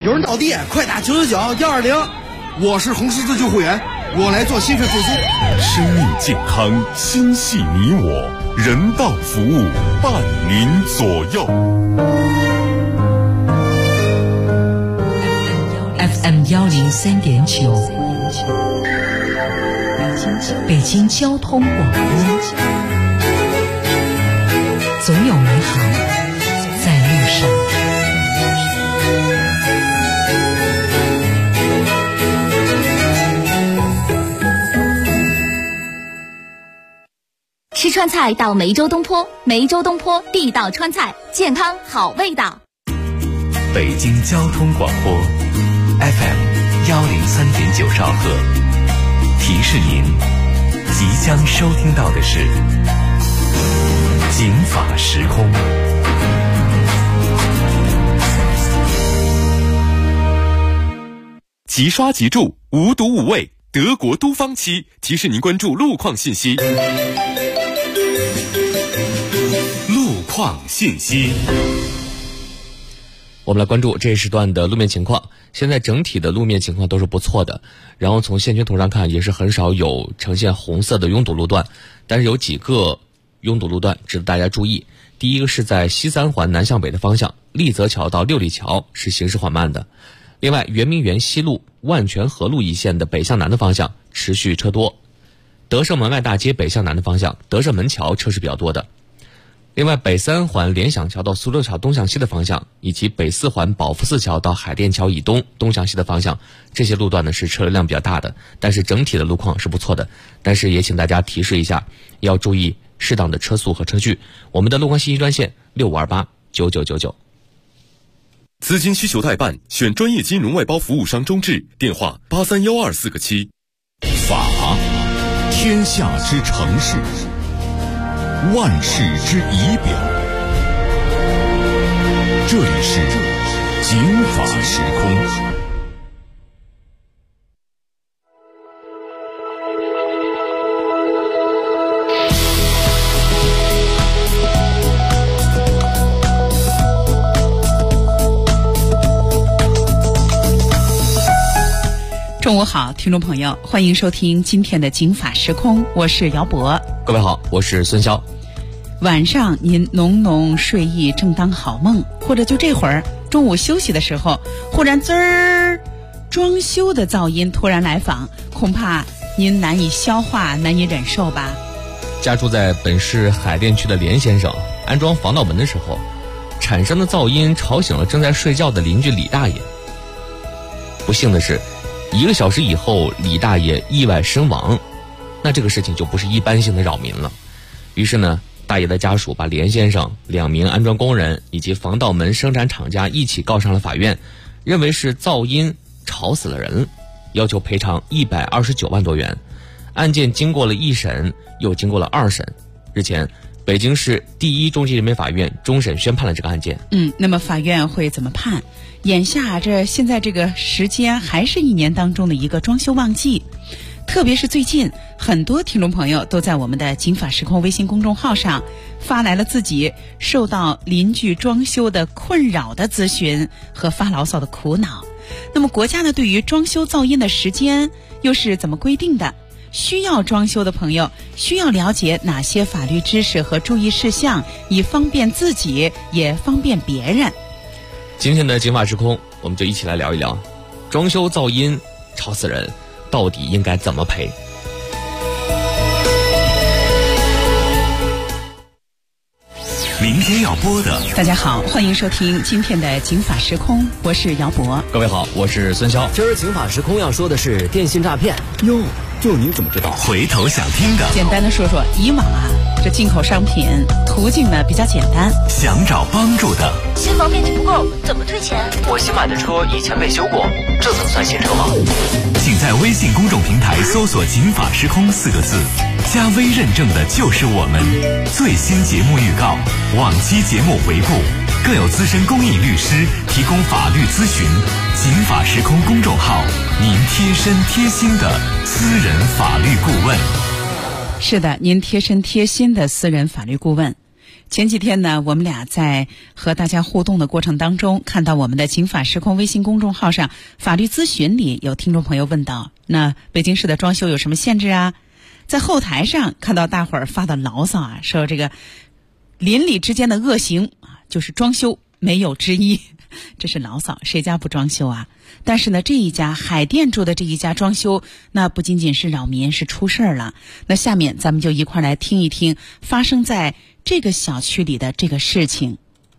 有人倒地，快打999-120。 我是红十字救护员，我来做心肺复苏。 生命健康，心系你我，人道服务伴您左右。 FM 103.9，北京交通广播，总有美好在路上。 吃川菜到梅州东坡，梅州东坡地道川菜，健康好味道。 北京交通广播 FM 103.9兆赫，提示您即将收听到的是警法时空。 即刷即住，无毒无味，德国都芳漆提示您关注路况信息。路况信息， 我们来关注这一时段的路面情况。现在整体的路面情况都是不错的，然后从线圈图上看也是很少有呈现红色的拥堵路段，但是有几个拥堵路段值得大家注意。第一个是在西三环南向北的方向，立泽桥到六里桥是行驶缓慢的。另外，圆明园西路、万泉河路一线的北向南的方向持续车多。德胜门外大街北向南的方向，德胜门桥车是比较多的。另外，北三环联想桥到苏州桥东向西的方向，以及北四环保福寺桥到海淀桥以东东向西的方向，这些路段呢是车流量比较大的，但是整体的路况是不错的。但是也请大家提示一下，要注意适当的车速和车距。我们的路况信息专线65289999。 资金需求代办，选专业金融外包服务商中智，电话831247个7。 法，天下之城市，万世之仪表。这里是警法时空。 中午好，听众朋友，欢迎收听今天的警法时空，我是姚博。 各位好，我是孙潇。 晚上您浓浓睡意正当好梦，或者就这会儿中午休息的时候，忽然滋儿装修的噪音突然来访，恐怕您难以消化，难以忍受吧。 家住在本市海淀区的连先生安装防盗门的时候，产生的噪音吵醒了正在睡觉的邻居李大爷。不幸的是，1个小时以后李大爷意外身亡，那这个事情就不是一般性的扰民了。于是呢，大爷的家属把连先生、2名安装工人以及防盗门生产厂家一起告上了法院，认为是噪音吵死了人，要求赔偿129万多元。案件经过了1审，又经过了2审。日前，北京市第一中级人民法院终审宣判了这个案件。 那么法院会怎么判？眼下现在这个时间还是1年当中的一个装修旺季，特别是最近很多听众朋友都在我们的警法时空微信公众号上发来了自己受到邻居装修的困扰的咨询和发牢骚的苦恼。那么国家呢，对于装修噪音的时间又是怎么规定的？需要装修的朋友需要了解哪些法律知识和注意事项，以方便自己也方便别人。 今天的警法时空，我们就一起来聊一聊装修噪音吵死人到底应该怎么赔。 明天要播的， 大家好，欢迎收听今天的警法时空，我是姚博。 各位好，我是孙潇。 今儿警法时空要说的是电信诈骗。 哟，就你怎么知道？ 回头想听的， 简单的说说，以往这进口商品途径呢比较简单， 想找帮助的， 新房面积不够怎么退钱？ 我新买的车以前被修过，这怎么算新车吗？ 请在微信公众平台搜索警法时空4个字，加微认证的就是我们。最新节目预告，往期节目回顾，更有资深公益律师提供法律咨询。警法时空公众号，您贴身贴心的私人法律顾问。 是的，您贴身贴心的私人法律顾问。 前几天呢，我们俩在和大家互动的过程当中，看到我们的警法时空微信公众号上法律咨询里有听众朋友问到，那北京市的装修有什么限制啊？在后台上看到大伙儿发的牢骚啊，说这个邻里之间的恶行啊，就是装修没有之一，这是牢骚，谁家不装修啊？但是呢，这一家海淀住的这一家装修，那不仅仅是扰民，是出事儿了。那下面咱们就一块来听一听发生在这个小区里的这个事情。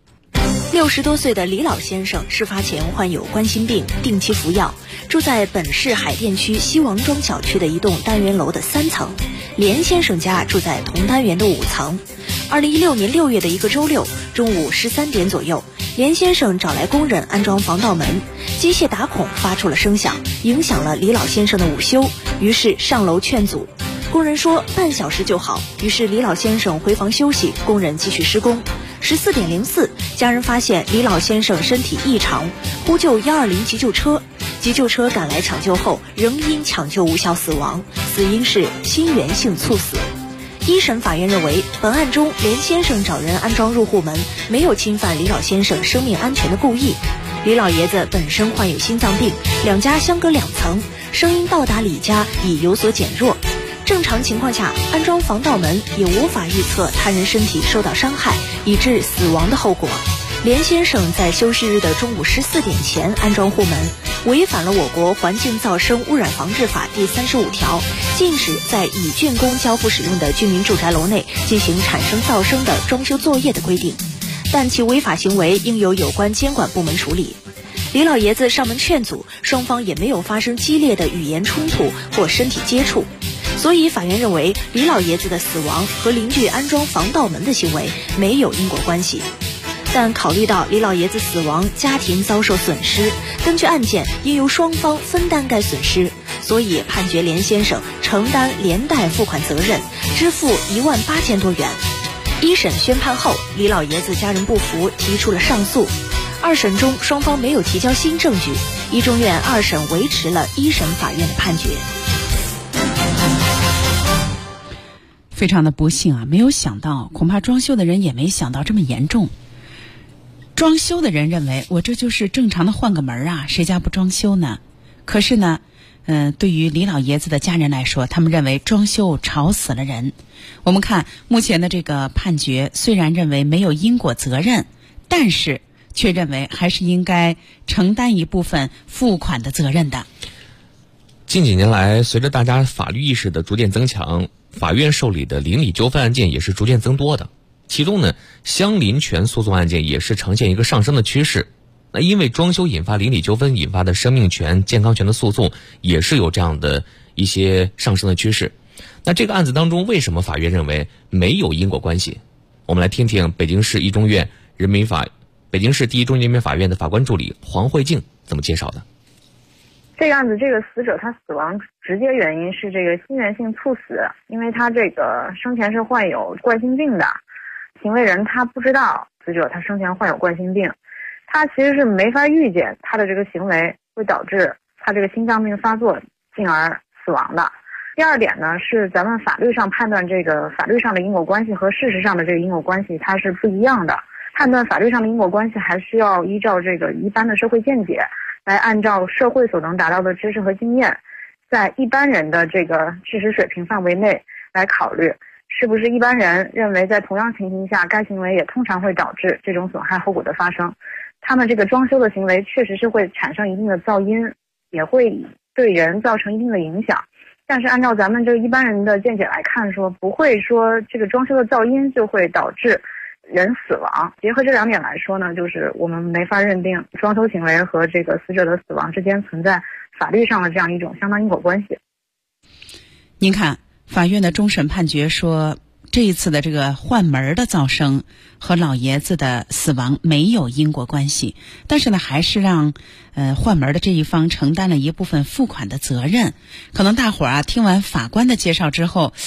60多岁的李老先生事发前患有冠心病，定期服药，住在本市海淀区西王庄小区的一栋单元楼的3层，连先生家住在同单元的5层。2016年6月的一个周六中午13点左右，连先生找来工人安装防盗门，机械打孔发出了声响，影响了李老先生的午休，于是上楼劝阻。工人说半小时就好，于是李老先生回房休息，工人继续施工。14点04，家人发现李老先生身体异常，呼救120急救车。急救车赶来抢救后，仍因抢救无效死亡，死因是心源性猝死。一审法院认为，本案中连先生找人安装入户门，没有侵犯李老先生生命安全的故意。李老爷子本身患有心脏病，两家相隔2层，声音到达李家已有所减弱。正常情况下，安装防盗门也无法预测他人身体受到伤害以致死亡的后果。连先生在休息日的中午14点前安装户门，违反了我国环境噪声污染防治法第35条，禁止在已竣工交付使用的居民住宅楼内进行产生噪声的装修作业的规定，但其违法行为应由有关监管部门处理。李老爷子上门劝阻，双方也没有发生激烈的语言冲突或身体接触，所以法院认为李老爷子的死亡和邻居安装防盗门的行为没有因果关系。但考虑到李老爷子死亡，家庭遭受损失，根据案件应由双方分担该损失，所以判决连先生承担连带付款责任，支付18000多元。一审宣判后，李老爷子家人不服，提出了上诉。二审中双方没有提交新证据，一中院二审维持了一审法院的判决。 非常的不幸啊，没有想到，恐怕装修的人也没想到这么严重。装修的人认为我这就是正常的换个门啊，谁家不装修呢？可是呢对于李老爷子的家人来说，他们认为装修吵死了人。我们看目前的这个判决，虽然认为没有因果责任，但是却认为还是应该承担一部分付款的责任的。 近几年来，随着大家法律意识的逐渐增强，法院受理的邻里纠纷案件也是逐渐增多的。其中呢，相邻权诉讼案件也是呈现一个上升的趋势。那因为装修引发邻里纠纷引发的生命权、健康权的诉讼，也是有这样的一些上升的趋势。那这个案子当中，为什么法院认为没有因果关系？我们来听听北京市第一中院人民法院的法官助理黄慧静怎么介绍的。 这个案子，这个死者他死亡直接原因是这个心源性猝死，因为他这个生前是患有冠心病的，行为人他不知道死者他生前患有冠心病，他其实是没法预见他的这个行为会导致他这个心脏病发作，进而死亡的。第二点呢，是咱们法律上判断这个法律上的因果关系和事实上的这个因果关系它是不一样的。判断法律上的因果关系还需要依照这个一般的社会见解，来按照社会所能达到的知识和经验，在一般人的这个知识水平范围内来考虑，是不是一般人认为在同样情形下该行为也通常会导致这种损害后果的发生。他们这个装修的行为确实是会产生一定的噪音，也会对人造成一定的影响，但是按照咱们这个一般人的见解来看，说不会说这个装修的噪音就会导致人死亡。结合这两点来说呢，就是我们没法认定装修行为和这个死者的死亡之间存在法律上的这样一种相当因果关系。 您看法院的终审判决说，这一次的这个换门的噪声和老爷子的死亡没有因果关系，但是呢，还是让换门的这一方承担了一部分付款的责任。可能大伙儿听完法官的介绍之后，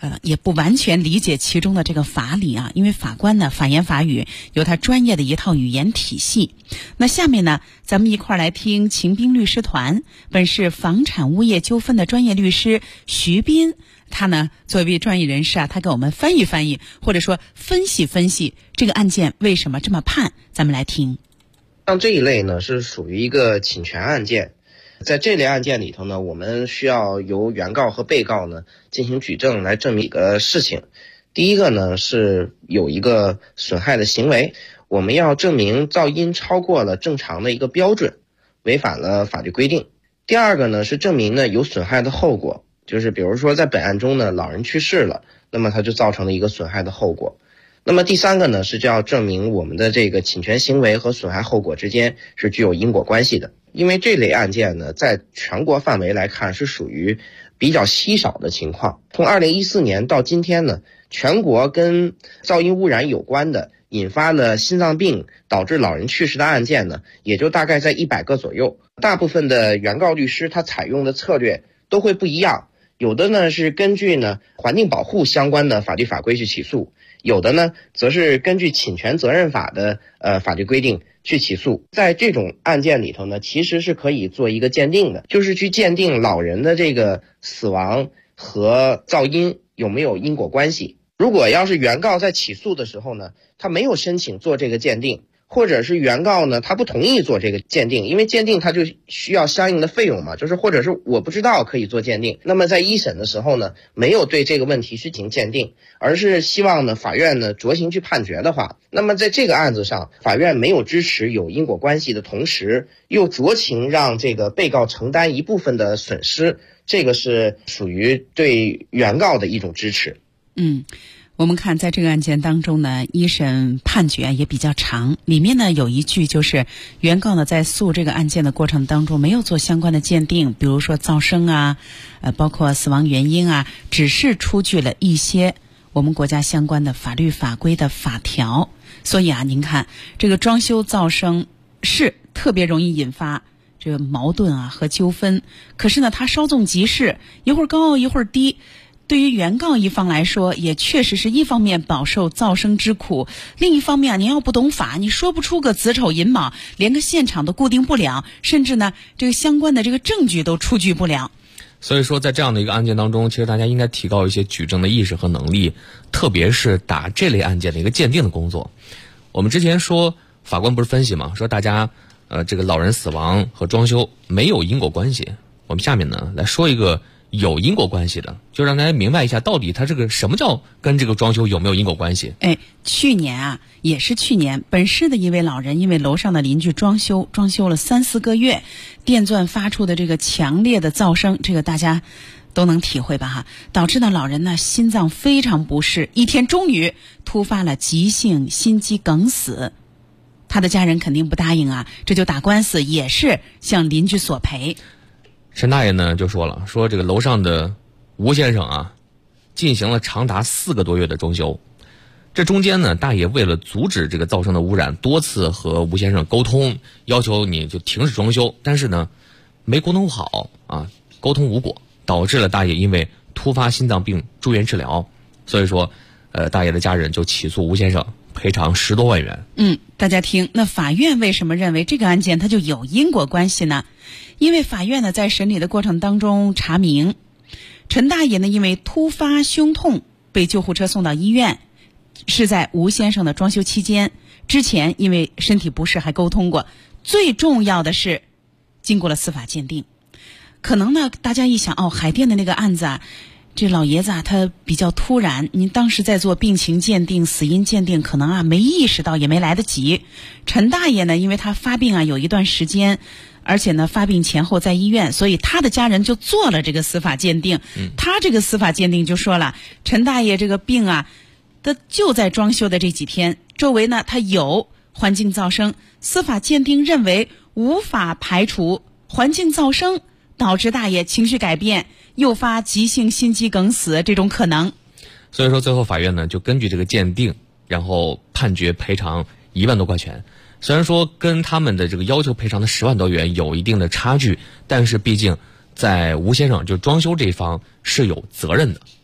也不完全理解其中的这个法理啊，因为法官呢法言法语有他专业的一套语言体系。那下面呢，咱们一块儿来听秦兵律师团本市房产物业纠纷的专业律师徐斌，他呢作为专业人士啊，他给我们翻译翻译，或者说分析分析这个案件为什么这么判。咱们来听。 像这一类呢是属于一个侵权案件，在这类案件里头呢，我们需要由原告和被告呢进行举证来证明一个事情。第一个呢是有一个损害的行为，我们要证明噪音超过了正常的一个标准，违反了法律规定。第二个呢是证明呢有损害的后果，就是比如说在本案中呢老人去世了，那么它就造成了一个损害的后果。那么第三个呢是就要证明我们的这个侵权行为和损害后果之间是具有因果关系的。因为这类案件呢在全国范围来看是属于比较稀少的情况。从2014年到今天呢，全国跟噪音污染有关的引发了心脏病导致老人去世的案件呢也就大概在100个左右。大部分的原告律师他采用的策略都会不一样，有的呢是根据呢环境保护相关的法律法规去起诉，有的呢则是根据侵权责任法的法律规定去起诉。在这种案件里头呢，其实是可以做一个鉴定的，就是去鉴定老人的这个死亡和噪音有没有因果关系。如果要是原告在起诉的时候呢，他没有申请做这个鉴定，或者是原告呢他不同意做这个鉴定，因为鉴定他就需要相应的费用嘛，就是或者是我不知道可以做鉴定，那么在一审的时候呢没有对这个问题去进行鉴定，而是希望呢法院呢酌情去判决的话，那么在这个案子上法院没有支持有因果关系的同时又酌情让这个被告承担一部分的损失，这个是属于对原告的一种支持。 我们看在这个案件当中呢，一审判决也比较长，里面呢有一句就是原告呢在诉这个案件的过程当中没有做相关的鉴定，比如说噪声啊，包括死亡原因啊，只是出具了一些我们国家相关的法律法规的法条。所以啊，您看这个装修噪声是特别容易引发这个矛盾啊和纠纷，可是呢它稍纵即逝，一会儿高一会儿低，对于原告一方来说也确实是一方面饱受噪声之苦，另一方面您要不懂法，你说不出个子丑寅卯，连个现场都固定不了，甚至呢这个相关的这个证据都出具不了。 所以说在这样的一个案件当中，其实大家应该提高一些举证的意识和能力，特别是打这类案件的一个鉴定的工作。我们之前说法官不是分析嘛，说大家这个老人死亡和装修没有因果关系，我们下面呢来说一个有因果关系的，就让大家明白一下到底它这个什么叫跟这个装修有没有因果关系。 去年本市的一位老人因为楼上的邻居装修了3-4个月，电钻发出的这个强烈的噪声，这个大家都能体会吧哈，导致呢老人呢心脏非常不适，一天终于突发了急性心肌梗死。他的家人肯定不答应啊，这就打官司，也是向邻居索赔。 陈大爷呢就说了，说这个楼上的吴先生啊进行了长达4个多月的装修，这中间呢大爷为了阻止这个噪声的污染，多次和吴先生沟通，要求你就停止装修，但是呢没沟通好啊，沟通无果，导致了大爷因为突发心脏病住院治疗。所以说大爷的家人就起诉吴先生赔偿10多万元。 大家听，那法院为什么认为这个案件它就有因果关系呢？因为法院呢在审理的过程当中查明，陈大爷呢因为突发胸痛被救护车送到医院，是在吴先生的装修期间，之前因为身体不适还沟通过，最重要的是经过了司法鉴定。可能呢大家一想，海淀的那个案子啊，这老爷子啊他比较突然，您当时在做病情鉴定死因鉴定，可能啊没意识到，也没来得及。陈大爷呢因为他发病啊有一段时间，而且呢发病前后在医院，所以他的家人就做了这个司法鉴定。他这个司法鉴定就说了，陈大爷这个病啊他就在装修的这几天，周围呢他有环境噪声，司法鉴定认为无法排除环境噪声导致大爷情绪改变，诱发急性心肌梗死这种可能。 所以说最后法院呢就根据这个鉴定，然后判决赔偿1万多块钱。虽然说跟他们的这个要求赔偿的10万多元有一定的差距，但是毕竟在吴先生就装修这一方是有责任的啊。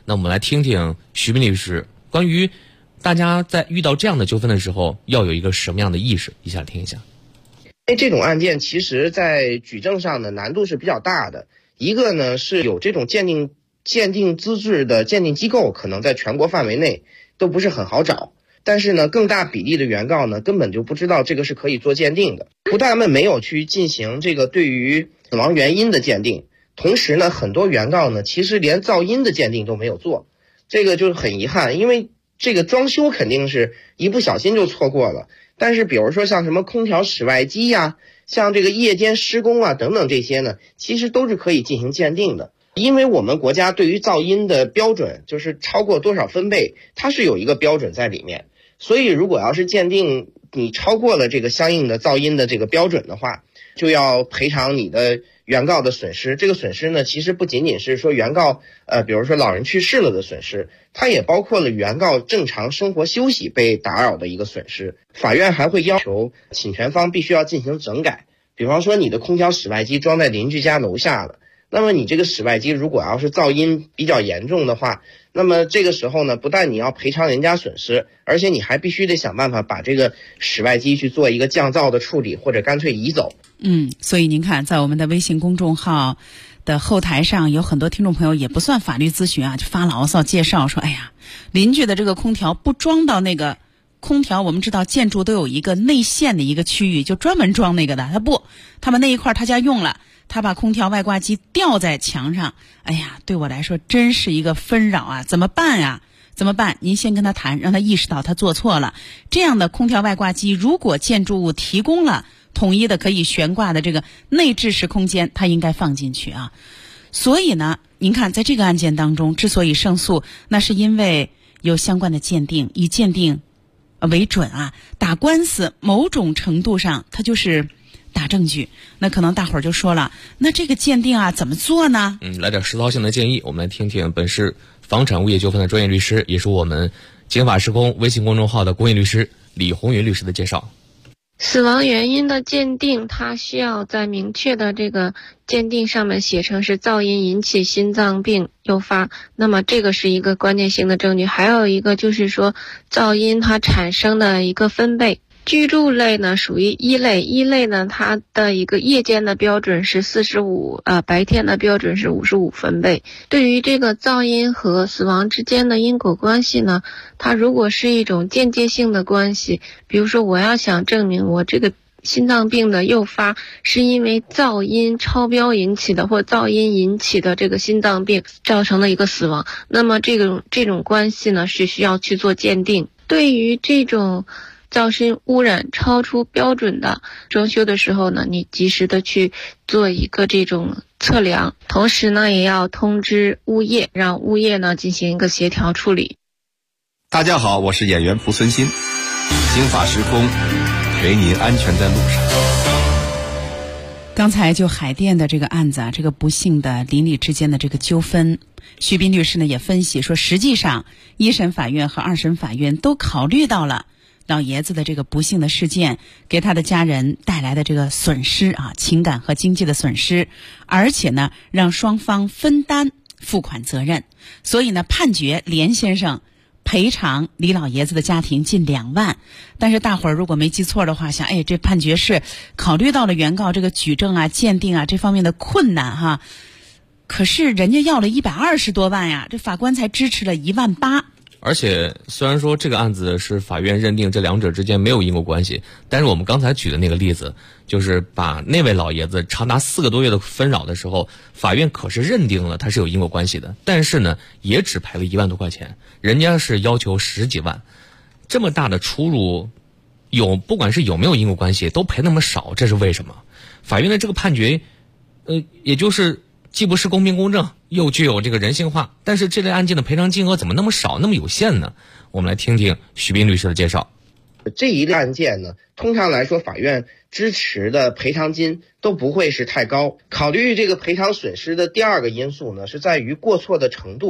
那我们来听听徐斌律师关于大家在遇到这样的纠纷的时候要有一个什么样的意识，一起来听一下。 这种案件其实在举证上的难度是比较大的。一个呢是有这种鉴定资质的鉴定机构，可能在全国范围内都不是很好找。但是呢，更大比例的原告呢，根本就不知道这个是可以做鉴定的，不但们没有去进行这个对于死亡原因的鉴定，同时呢，很多原告呢，其实连噪音的鉴定都没有做，这个就是很遗憾，因为这个装修肯定是一不小心就错过了。但是比如说像什么空调室外机呀，像这个夜间施工啊等等这些呢，其实都是可以进行鉴定的。因为我们国家对于噪音的标准就是超过多少分贝，它是有一个标准在里面。所以如果要是鉴定你超过了这个相应的噪音的这个标准的话，就要赔偿你的原告的损失。这个损失呢，其实不仅仅是说原告比如说老人去世了的损失，它也包括了原告正常生活休息被打扰的一个损失。法院还会要求侵权方必须要进行整改，比方说你的空调室外机装在邻居家楼下了，那么你这个室外机如果要是噪音比较严重的话，那么这个时候呢，不但你要赔偿人家损失，而且你还必须得想办法把这个室外机去做一个降噪的处理，或者干脆移走。 所以您看，在我们的微信公众号的后台上，有很多听众朋友也不算法律咨询啊，就发牢骚介绍说，哎呀，邻居的这个空调不装到那个空调，我们知道建筑都有一个内线的一个区域，就专门装那个的，他们那一块他家用了，他把空调外挂机吊在墙上，哎呀，对我来说真是一个纷扰啊！怎么办呀？怎么办？您先跟他谈，让他意识到他做错了。这样的空调外挂机，如果建筑物提供了统一的可以悬挂的这个内置式空间，他应该放进去啊。所以呢，您看在这个案件当中，之所以胜诉，那是因为有相关的鉴定，以鉴定为准啊。打官司某种程度上，它就是打证据。那可能大伙儿就说了，那这个鉴定啊怎么做呢？ 来点实操性的建议，我们来听听本市房产物业纠纷的专业律师，也是我们警法时空微信公众号的公益律师李红云律师的介绍。 死亡原因的鉴定，它需要在明确的这个鉴定上面写成是噪音引起心脏病诱发，那么这个是一个关键性的证据。还有一个就是说噪音它产生的一个分贝。居住类呢属于一类呢，它的一个夜间的标准是45，白天的标准是55分贝。对于这个噪音和死亡之间的因果关系呢，它如果是一种间接性的关系，比如说我要想证明我这个心脏病的诱发是因为噪音超标引起的，或噪音引起的这个心脏病造成了一个死亡，那么这种关系呢是需要去做鉴定。对于这种噪声污染超出标准的，装修的时候呢，你及时的去做一个这种测量，同时呢也要通知物业，让物业呢进行一个协调处理。 大家好，我是演员蒲存昕，刑法时空陪您安全在路上。 刚才就海淀的这个案子啊，这个不幸的邻里之间的这个纠纷，徐斌律师呢也分析说，实际上一审法院和二审法院都考虑到了老爷子的这个不幸的事件给他的家人带来的这个损失啊，情感和经济的损失，而且呢让双方分担付款责任，所以呢判决连先生赔偿李老爷子的家庭近2万。但是大伙儿如果没记错的话，想这判决是考虑到了原告这个举证啊鉴定啊这方面的困难哈，可是人家要了120多万呀，这法官才支持了1万8。 而且虽然说这个案子是法院认定这两者之间没有因果关系，但是我们刚才举的那个例子，就是把那位老爷子长达4个多月的纷扰的时候，法院可是认定了他是有因果关系的，但是呢也只赔了1万多块钱，人家是要求10几万，这么大的出入，不管是有没有因果关系都赔那么少，这是为什么？法院的这个判决也就是既不是公平公正，又具有这个人性化，但是这类案件的赔偿金额怎么那么少，那么有限呢？我们来听听徐斌律师的介绍。 这一类案件呢，通常来说法院支持的赔偿金都不会是太高。考虑这个赔偿损失的第二个因素呢，是在于过错的程度。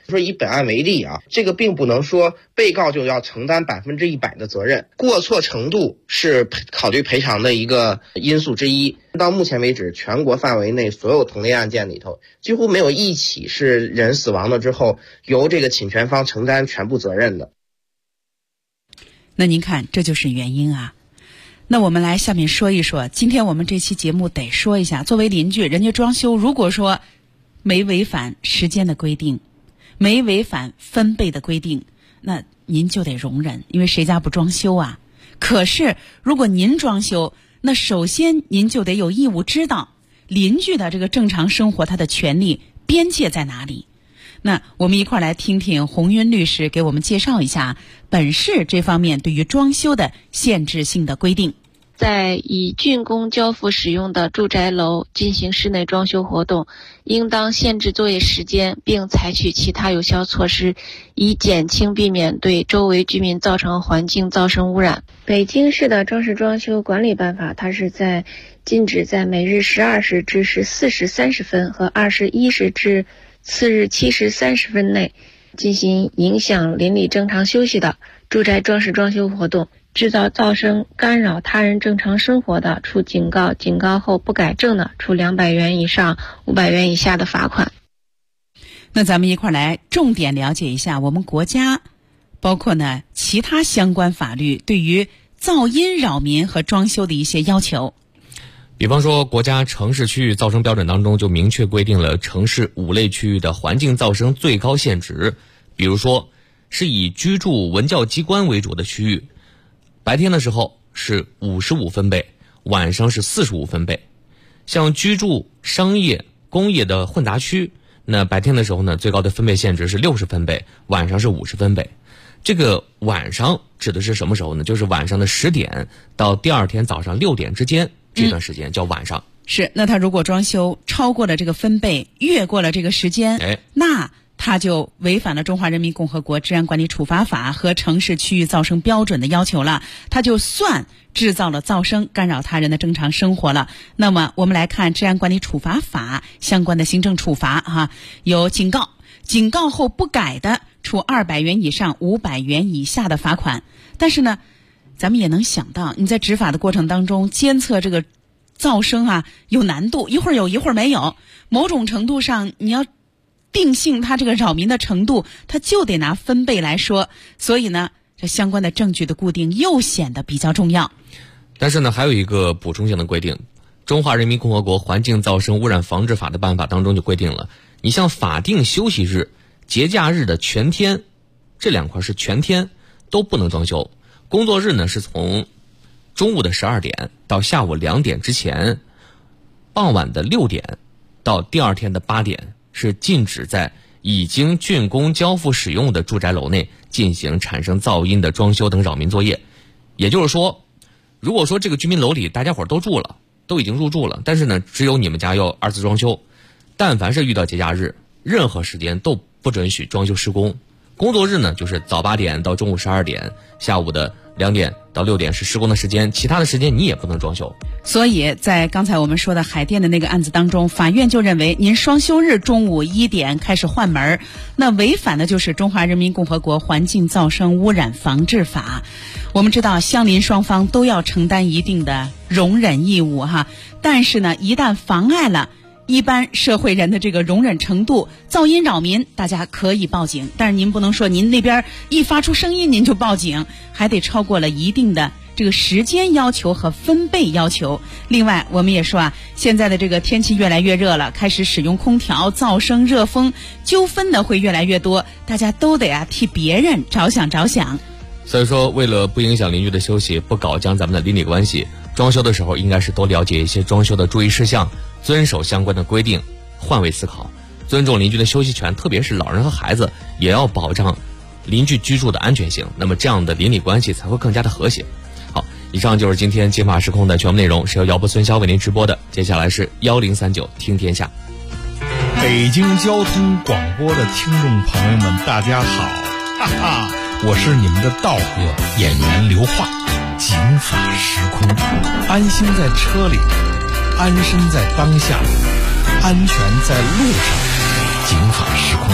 说以本案为例啊，这个并不能说被告就要承担100%的责任，过错程度是考虑赔偿的一个因素之一。到目前为止，全国范围内所有同类案件里头，几乎没有一起是人死亡了之后由这个侵权方承担全部责任的。 那您看，这就是原因啊。那我们来下面说一说，今天我们这期节目得说一下，作为邻居，人家装修如果说没违反时间的规定，没违反分贝的规定，那您就得容忍，因为谁家不装修啊？可是如果您装修，那首先您就得有义务知道邻居的这个正常生活他的权利边界在哪里。那我们一块来听听洪云律师给我们介绍一下本市这方面对于装修的限制性的规定。 在以竣工交付使用的住宅楼进行室内装修活动，应当限制作业时间，并采取其他有效措施，以减轻避免对周围居民造成环境噪声污染。北京市的装饰装修管理办法，它是在禁止在每日12时至14时30分和21时至次日7时30分内进行影响邻里正常休息的住宅装饰装修活动，制造噪声干扰他人正常生活的，处警告，警告后不改正的，处200元以上500元以下的罚款。 那咱们一块来重点了解一下我们国家包括呢其他相关法律对于噪音扰民和装修的一些要求。 比方说，国家城市区域噪声标准当中就明确规定了城市5类区域的环境噪声最高限值。比如说，是以居住文教机关为主的区域，白天的时候是55分贝，晚上是45分贝。像居住、商业、工业的混杂区，那白天的时候呢，最高的分贝限值是60分贝，晚上是50分贝。这个晚上指的是什么时候呢？就是晚上的10点到第二天早上6点之间，这段时间叫晚上。 是，那他如果装修超过了这个分贝，越过了这个时间，那他就违反了《中华人民共和国治安管理处罚法》和城市区域噪声标准的要求了，他就算制造了噪声，干扰他人的正常生活了。那么我们来看《治安管理处罚法》相关的行政处罚有警告，警告后不改的，处200元以上500元以下的罚款。但是呢，咱们也能想到，你在执法的过程当中监测这个噪声有难度，一会儿有一会儿没有，某种程度上你要定性它这个扰民的程度，它就得拿分贝来说，所以呢这相关的证据的固定又显得比较重要。 但是呢，还有一个补充性的规定，《中华人民共和国环境噪声污染防治法》的办法当中就规定了，你像法定休息日、节假日的全天，这2块是全天都不能装修。工作日呢是从中午的12点到下午2点之前，傍晚的6点到第二天的8点是禁止在已经竣工交付使用的住宅楼内进行产生噪音的装修等扰民作业。也就是说，如果说这个居民楼里大家伙都住了，都已经入住了，但是呢只有你们家要2次装修，但凡是遇到节假日，任何时间都不准许装修施工。工作日呢就是早8点到中午12点，下午的2点到6点是施工的时间，其他的时间你也不能装修。 所以在刚才我们说的海淀的那个案子当中，法院就认为您双休日中午1点开始换门，那违反的就是《中华人民共和国环境噪声污染防治法》。我们知道相邻双方都要承担一定的容忍义务但是呢，一旦妨碍了一般社会人的这个容忍程度，噪音扰民，大家可以报警，但是您不能说您那边一发出声音您就报警，还得超过了一定的这个时间要求和分贝要求。另外我们也说现在的这个天气越来越热了，开始使用空调，噪声、热风纠纷的会越来越多，大家都得替别人着想。 所以说，为了不影响邻居的休息，不搞僵咱们的邻里关系，装修的时候应该是多了解一些装修的注意事项，遵守相关的规定，换位思考，尊重邻居的休息权，特别是老人和孩子，也要保障邻居居住的安全性，那么这样的邻里关系才会更加的和谐。好，以上就是今天金法时空的全部内容，是由姚波孙潇为您直播的。接下来是1039听天下。 北京交通广播的听众朋友们，大家好，我是你们的道哥演员刘化。警法时空，安心在车里，安身在当下，安全在路上。警法时空。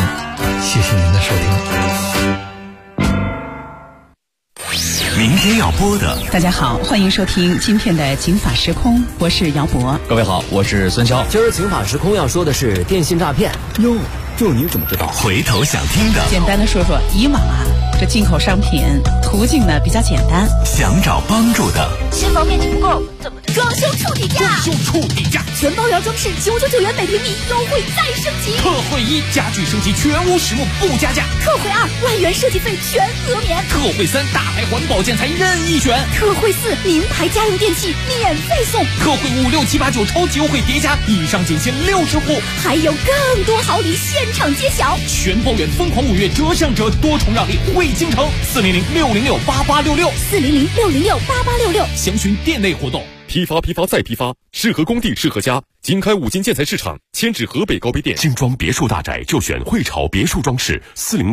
谢谢您的收听。 明天要播的， 大家好，欢迎收听今天的警法时空，我是姚博。 各位好，我是孙潇。 今儿警法时空要说的是电信诈骗。 哟，这你怎么知道？ 回头想听的， 简单的说说，以往这进口商品途径呢比较简单， 想找帮助的， 新房面积不够，怎么装修处底价？ 装修处底价， 全包圆装饰999元每平米，优惠再升级。 特惠1，家具升级全屋实木不加价。 特惠2，万元设计费全额免。 特惠3，大牌环保建材任意选。 特惠4，名牌家用电器免费送。 特惠5、6、7、8、9超级优惠叠加，以上仅限60户， 还有更多好礼现场揭晓。 全包圆疯狂5月折上折，多重让利汇京城，400-606-8866，400-606-8866， 详询店内活动。 批发再批发，适合工地适合家。经开5金建材市场，迁至河北高碑店。 精装别墅大宅就选汇潮别墅装饰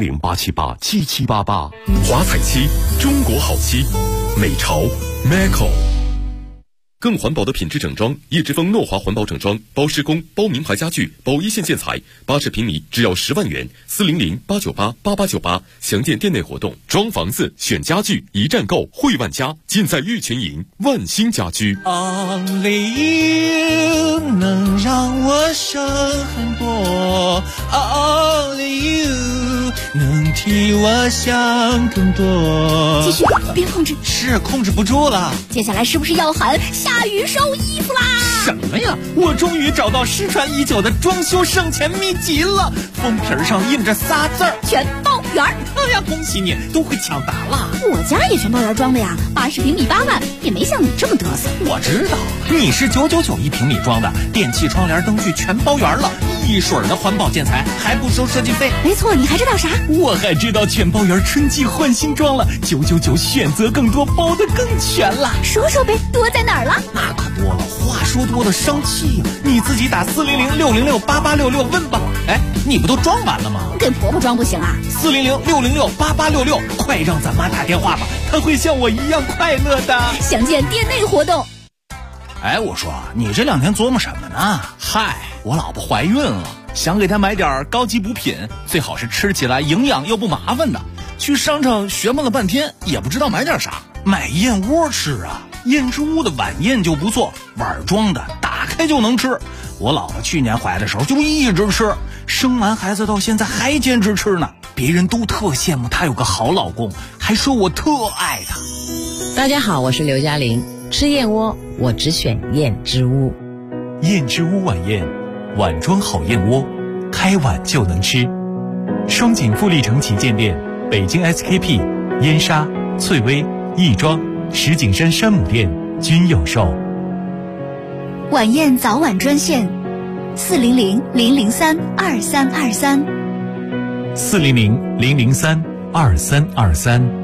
，400-878-7788。 华彩漆，中国好漆，美潮 Maco。更环保的品质整装，叶之峰诺华环保整装，包施工、包名牌家具、包一线建材，80平米只要10万元，400-898-8898，详见店内活动。装房子选家具，一站购汇万家，尽在玉泉营万兴家居。 Only you 能让我省很多 ，Only you 能替我想更多。 继续，别控制， 是控制不住了。 接下来是不是要喊下雨收衣服啦？ 什么呀？我终于找到失传已久的装修省钱秘籍了，封皮上印着仨字儿： 全包圆。 哎呀，恭喜你，都会抢答了。 我家也全包圆装的呀，80平米8万，也没像你这么嘚瑟。 我知道，你是999一平米装的，电器、窗帘、灯具全包圆了，一水的环保建材，还不收设计费。 没错，你还知道啥？ 我还知道全包圆春季换新装了，999选择更多，包得更全了。 说说呗，多在哪儿了？ 那可多了，话说多了生气呀！你自己打400-606-8866问吧。哎，你不都装完了吗？ 给婆婆装不行啊 ？400-606-8866，快让咱妈打电话吧，她会像我一样快乐的。 详见店内活动。 哎，我说你这2天琢磨什么呢？嗨，我老婆怀孕了，想给她买点高级补品，最好是吃起来营养又不麻烦的。去商场学摸了半天，也不知道买点啥。买燕窝吃啊，燕之屋的晚宴就不错，碗装的，打开就能吃。我老婆去年怀的时候就一直吃，生完孩子到现在还坚持吃呢。别人都特羡慕她有个好老公，还说我特爱她。 大家好，我是刘嘉玲。吃燕窝，我只选燕之屋。 燕之屋晚宴，碗装好燕窝，开碗就能吃。双井富力城旗舰店、北京 SKP、燕莎、翠微、亦庄、石景山山姆店均有售。 晚宴早晚专线：400-003-2323。 400-003-2323。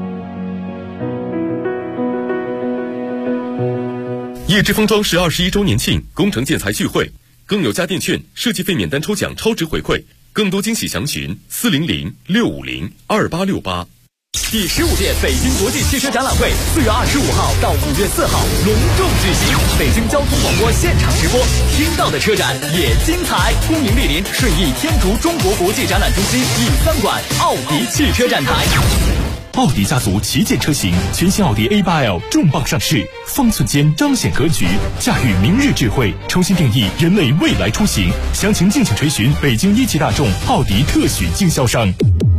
叶之峰装饰21周年庆工程建材聚会，更有家电券、设计费免单抽奖超值回馈，更多惊喜详询400-650-2868。 第15届北京国际汽车展览会4月25号到5月4号隆重举行，北京交通广播现场直播，听到的车展也精彩。恭迎莅临顺义天竺中国国际展览中心E3馆奥迪汽车展台。 奥迪家族旗舰车型，全新奥迪 A8L 重磅上市，方寸间彰显格局，驾驭明日智慧，重新定义人类未来出行。详情敬请垂询北京一汽大众奥迪特许经销商。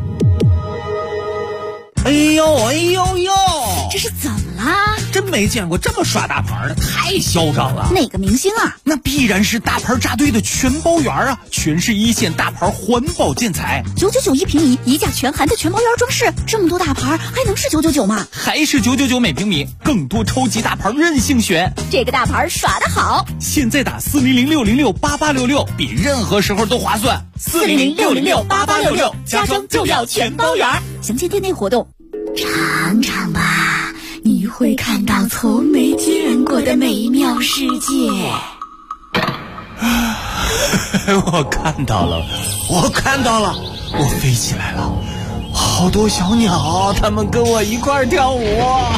哎呦哎呦呦， 这是怎么啦？ 真没见过这么耍大牌的，太嚣张了。 哪个明星啊？ 那必然是大牌扎堆的全包圆啊，全是一线大牌环保建材 ，999一平米，一价全含的全包圆装饰，这么多大牌还能是999吗？ 还是999每平米，更多超级大牌任性选。 这个大牌耍得好， 现在打400-606-8866，比任何时候都划算。 400-606-8866，家装就要全包圆。详见店内活动。尝尝吧，你会看到从没见过的美妙世界。 我看到了，我我飞起来了，好多小鸟，它们跟我一块儿跳舞。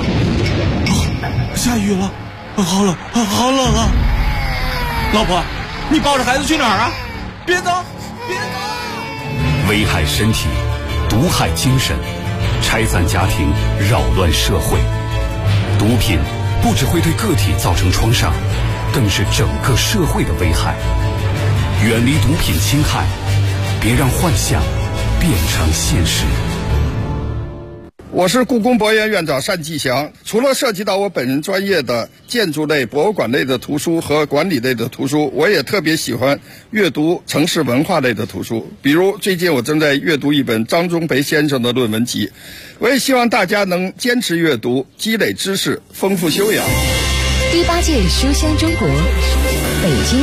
下雨了，好冷啊！老婆，你抱着孩子去哪儿啊？别走！ 危害身体，毒害精神，拆散家庭，扰乱社会。毒品不只会对个体造成创伤，更是整个社会的危害。远离毒品侵害，别让幻想变成现实。 我是故宫博物院院长单霁翔。除了涉及到我本人专业的建筑类、博物馆类的图书和管理类的图书，我也特别喜欢阅读城市文化类的图书。比如最近我正在阅读一本张忠培先生的论文集。我也希望大家能坚持阅读，积累知识，丰富修养。 第8届书香中国，北京